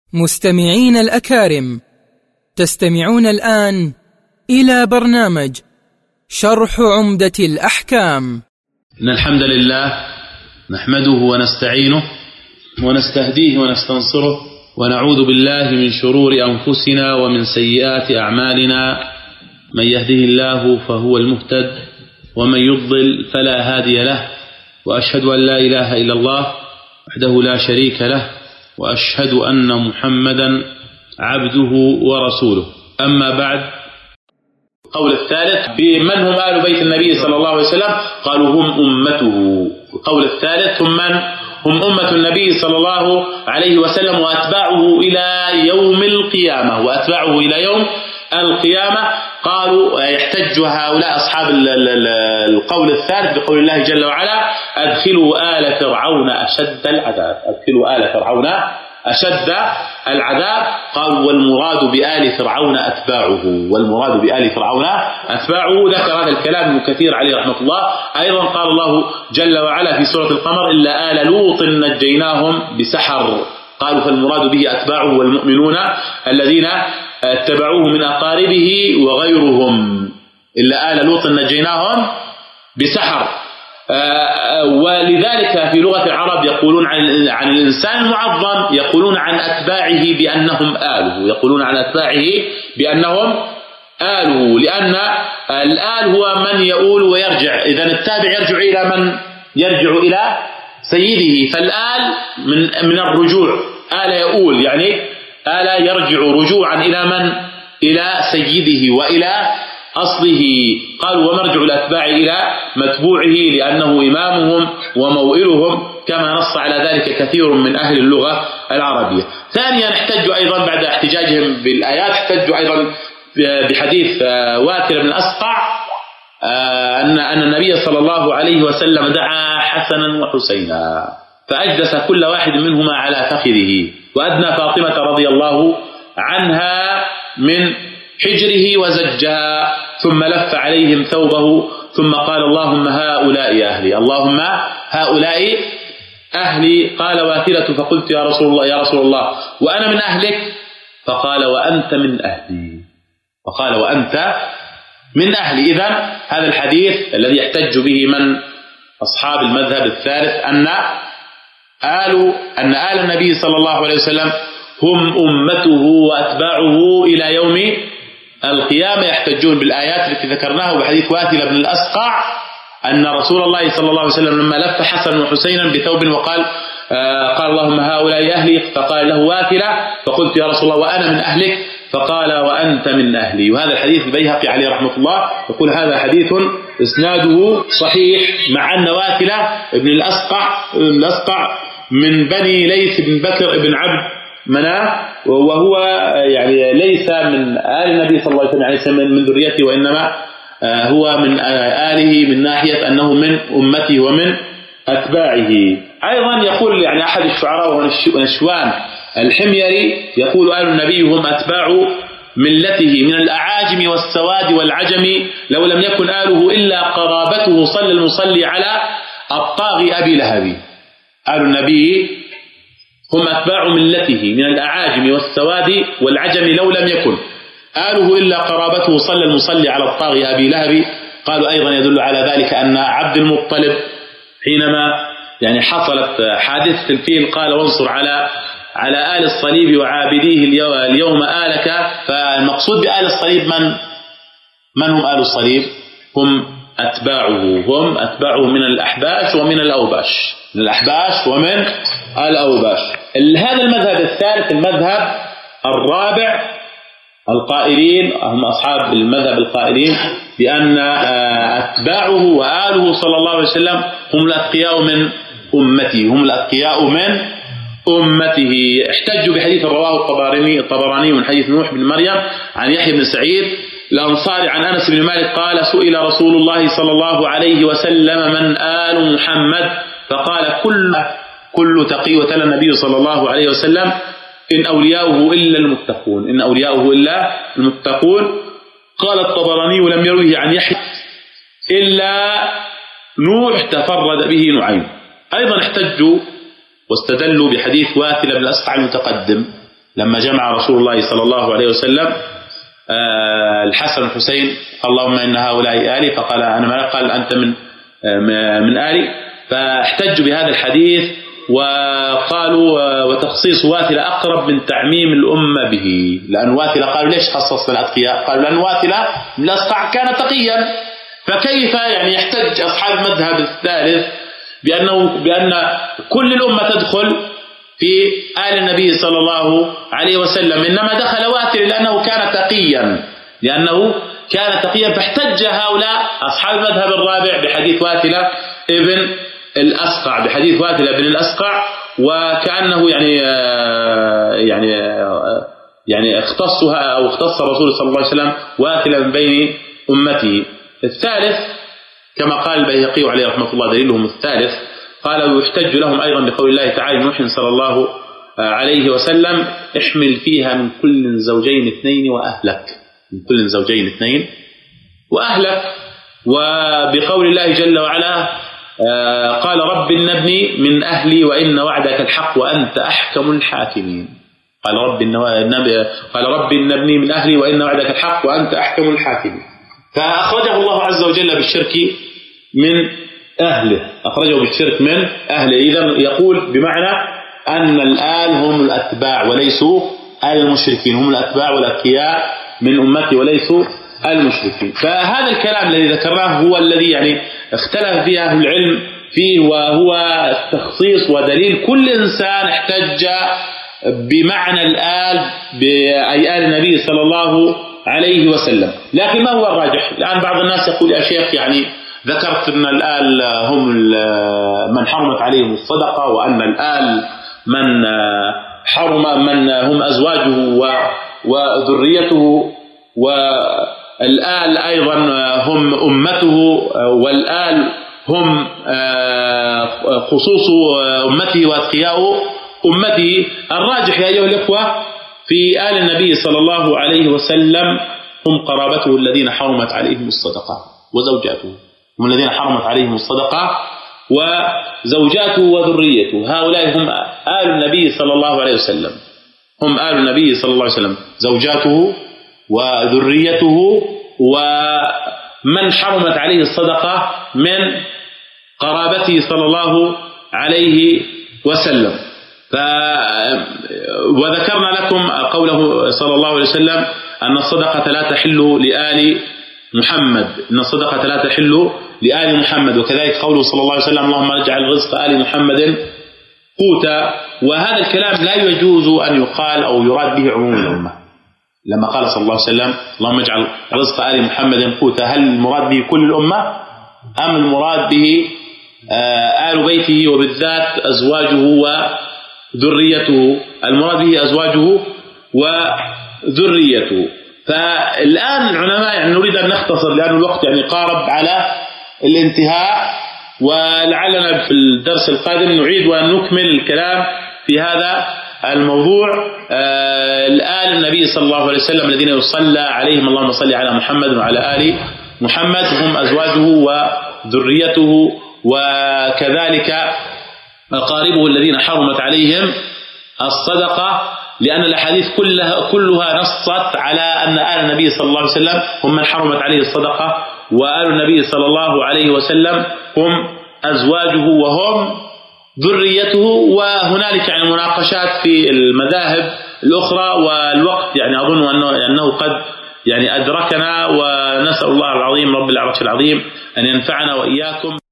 مستمعين الأكارم، تستمعون الآن إلى برنامج شرح عمدة الأحكام. إن الحمد لله نحمده ونستعينه ونستهديه ونستنصره ونعوذ بالله من شرور أنفسنا ومن سيئات أعمالنا. من يهده الله فهو المهتد ومن يضلل فلا هادي له، وأشهد أن لا إله إلا الله وحده لا شريك له، وأشهد أن محمدا عبده ورسوله. أما بعد، القول الثالث بمن هم آل بيت النبي صلى الله عليه وسلم؟ قالوا هم أمته. القول الثالث هم من؟ هم أمة النبي صلى الله عليه وسلم وأتباعه إلى يوم القيامة، وأتباعه إلى يوم القيامة. قالوا يحتج هؤلاء أصحاب القول الثالث بقول الله جل وعلا: أدخلوا آل فرعون أشد العذاب. أدخلوا آل فرعون أشد العذاب. قالوا والمراد بآل فرعون أتباعه، والمراد بآل فرعون أتباعه. ذكر هذا الكلام ابن كثير عليه رحمة الله. أيضا قال الله جل وعلا في سورة القمر: إلا آل لوط نجيناهم بسحر. قالوا فالمراد به أتباعه والمؤمنون الذين اتبعوه من أقاربه وغيرهم. إلا آل لوط نجيناهم بسحر. ولذلك في لغة العرب يقولون عن الإنسان المعظم، يقولون عن أتباعه بأنهم آله، يقولون عن أتباعه بأنهم آله، لأن الآل هو من يؤول ويرجع. إذن التابع يرجع إلى من؟ يرجع إلى سيده. فالآل من الرجوع، آل يؤول، يعني آل يرجع رجوعا إلى من؟ إلى سيده وإلى أصله. قالوا ومرجع الأتباع إلى متبوعه لأنه إمامهم وموئلهم، كما نص على ذلك كثير من أهل اللغة العربية. ثانيا احتجوا أيضا بعد احتجاجهم بالآيات، احتجوا أيضا بحديث واكر بن الأسقع أن النبي صلى الله عليه وسلم دعا حسنا وحسينا فأجلس كل واحد منهما على فخذه، وأدنى فاطمة رضي الله عنها من حجره وزجها، ثم لف عليهم ثوبه ثم قال: اللهم هؤلاء أهلي، اللهم هؤلاء أهلي. قال واثلة: فقلت يا رسول الله وأنا من أهلك؟ فقال: وأنت من أهلي. فقال: وأنت من أهلي. إذن هذا الحديث الذي يحتج به من أصحاب المذهب الثالث أن آل النبي صلى الله عليه وسلم هم أمته وأتباعه إلى يوم القيامة، يحتجون بالآيات التي ذكرناها وبحديث واثلة بن الأسقع أن رسول الله صلى الله عليه وسلم لما لف حسن وحسينا بثوب وقال: قال اللهم هؤلاء أهلي، فقال له واثلة: فقلت يا رسول الله وأنا من أهلك؟ فقال: وأنت من أهلي. وهذا الحديث البيهقي عليه رحمة الله يقول هذا حديث إسناده صحيح، مع أن واثلة بن الأسقع من بني ليث بن بكر بن عبد مناف، وهو يعني ليس من آل النبي صلى الله عليه وسلم، يعني من ذريته، وإنما هو من آله من ناحية أنه من أمته ومن أتباعه. أيضا يقول يعني أحد الشعراء ونشوان الحميري يقول: آل النبي هم أتباع ملته من الأعاجم والسواد والعجم، لو لم يكن آله إلا قرابته صلى المصلي على الطاغي أبي لهب. آل النبي هم أتباع ملته من الأعاجم والسواد والعجم، لو لم يكن آله إلا قرابته صلى المصلي على الطاغي أبي لهب. قالوا أيضا يدل على ذلك أن عبد المطلب حينما يعني حصلت حادثة الفيل قال: وانصر على آل الصليب وعابديه اليوم آلك. فالمقصود بآل الصليب من هم آل الصليب؟ هم أتباعه من الأحباش ومن الأوباش، من الأحباش ومن الأوباش. هذا المذهب الثالث. المذهب الرابع القائلين هم أصحاب المذهب القائلين بأن أتباعه وآله صلى الله عليه وسلم هم الأتقياء من أمته، هم الأتقياء من أمته. احتجوا بحديث رواه الطبراني من حديث نوح بن مريم عن يحيى بن سعيد الأنصاري عن أنس بن مالك قال: سئل رسول الله صلى الله عليه وسلم من آل محمد؟ فقال: كل تقي. وتلا النبي صلى الله عليه وسلم: إن أولياؤه إلا المتقون، إن أولياؤه إلا المتقون. قال الطبراني: ولم يروه عن يحيى إلا نوح تفرد به نعيم. أيضا احتجوا واستدلوا بحديث واثلة بن الأسقع المتقدم لما جمع رسول الله صلى الله عليه وسلم الحسن والحسين، اللهم إن هؤلاء آلي، فقال أنا ما، قال أنت من آلي، فاحتجوا بهذا الحديث وقالوا وتخصيص واثلة أقرب من تعميم الأمة به، لأن واثلة قالوا ليش خصصت الأتقياء؟ قالوا لأن واثلة من الأسقع كان تقيا، فكيف يعني يحتج أصحاب المذهب الثالث بأن كل الأمة تدخل في آل النبي صلى الله عليه وسلم، إنما دخل واثل لأنه كان تقيا، فاحتج هؤلاء أصحاب المذهب الرابع بحديث واثلة ابن الأسقع، وكأنه يعني اختصها أو اختص الرسول صلى الله عليه وسلم واثلا من بين أمته. الثالث كما قال البيهقي عليه رحمة الله دليلهم الثالث، قال ويحتج لهم أيضا بقول الله تعالى نوح صلى الله عليه وسلم احمل فيها من كل زوجين اثنين وأهلك، وبقول الله جل وعلا قال رب ابني من أهلي وإن وعدك الحق وأنت أحكم الحاكمين، قال رب ابني من أهلي وإن وعدك الحق وأنت أحكم الحاكمين، فأخرجه الله عز وجل بالشرك من أهله، إذن يقول بمعنى أن الآل هم الأتباع وليسوا المشركين، هم الأتباع والأتقياء من أمتي وليسوا المشركين. فهذا الكلام الذي ذكرناه هو الذي يعني اختلف فيه أهل العلم فيه، وهو التخصيص ودليل كل إنسان احتج بمعنى الآل بأي آل النبي صلى الله عليه وسلم. لكن ما هو الراجح؟ الآن بعض الناس يقول يا شيخ يعني ذكرت أن الآل هم من حرمت عليهم الصدقة، وأن الآل من هم أزواجه وذريته، والآل أيضا هم أمته، والآل هم خصوص أمته وأتقياء أمته. الراجح يا أيها الأخوة في آل النبي صلى الله عليه وسلم هم قرابته الذين حرمت عليهم الصدقة وزوجاته، هم الذين حرمت عليهم الصدقة وزوجاته وذريته، هؤلاء هم آل النبي صلى الله عليه وسلم، زوجاته وذريته ومن حرمت عليه الصدقة من قرابته صلى الله عليه وسلم. وذكرنا لكم قوله صلى الله عليه وسلم أن الصدقة لا تحل لآل محمد، وكذلك قوله صلى الله عليه وسلم اللهم اجعل رزق آل محمد قوتا. وهذا الكلام لا يجوز أن يقال أو يراد به عموم الأمة، لما قال صلى الله عليه وسلم اللهم اجعل رزق آل محمد قوتا، هل المراد به كل الأمة أم المراد به آل بيته وبالذات أزواجه وذريته؟ المراد به أزواجه وذريته. فالآن العلماء يعني نريد أن نختصر لأن الوقت يعني قارب على الانتهاء، ولعلنا في الدرس القادم نعيد وأن نكمل الكلام في هذا الموضوع. الآل النبي صلى الله عليه وسلم الذين يصلى عليهم اللهم صل على محمد وعلى آل محمد هم أزواجه وذريته، وكذلك أقاربه الذين حرمت عليهم الصدقة، لأن الأحاديث كلها نصت على أن آل النبي صلى الله عليه وسلم هم من حرمت عليه الصدقة، وآل النبي صلى الله عليه وسلم هم أزواجه وهم ذريته. وهنالك يعني مناقشات في المذاهب الأخرى، والوقت يعني أظن أنه قد يعني أدركنا، ونسأل الله العظيم رب العرش العظيم أن ينفعنا وإياكم.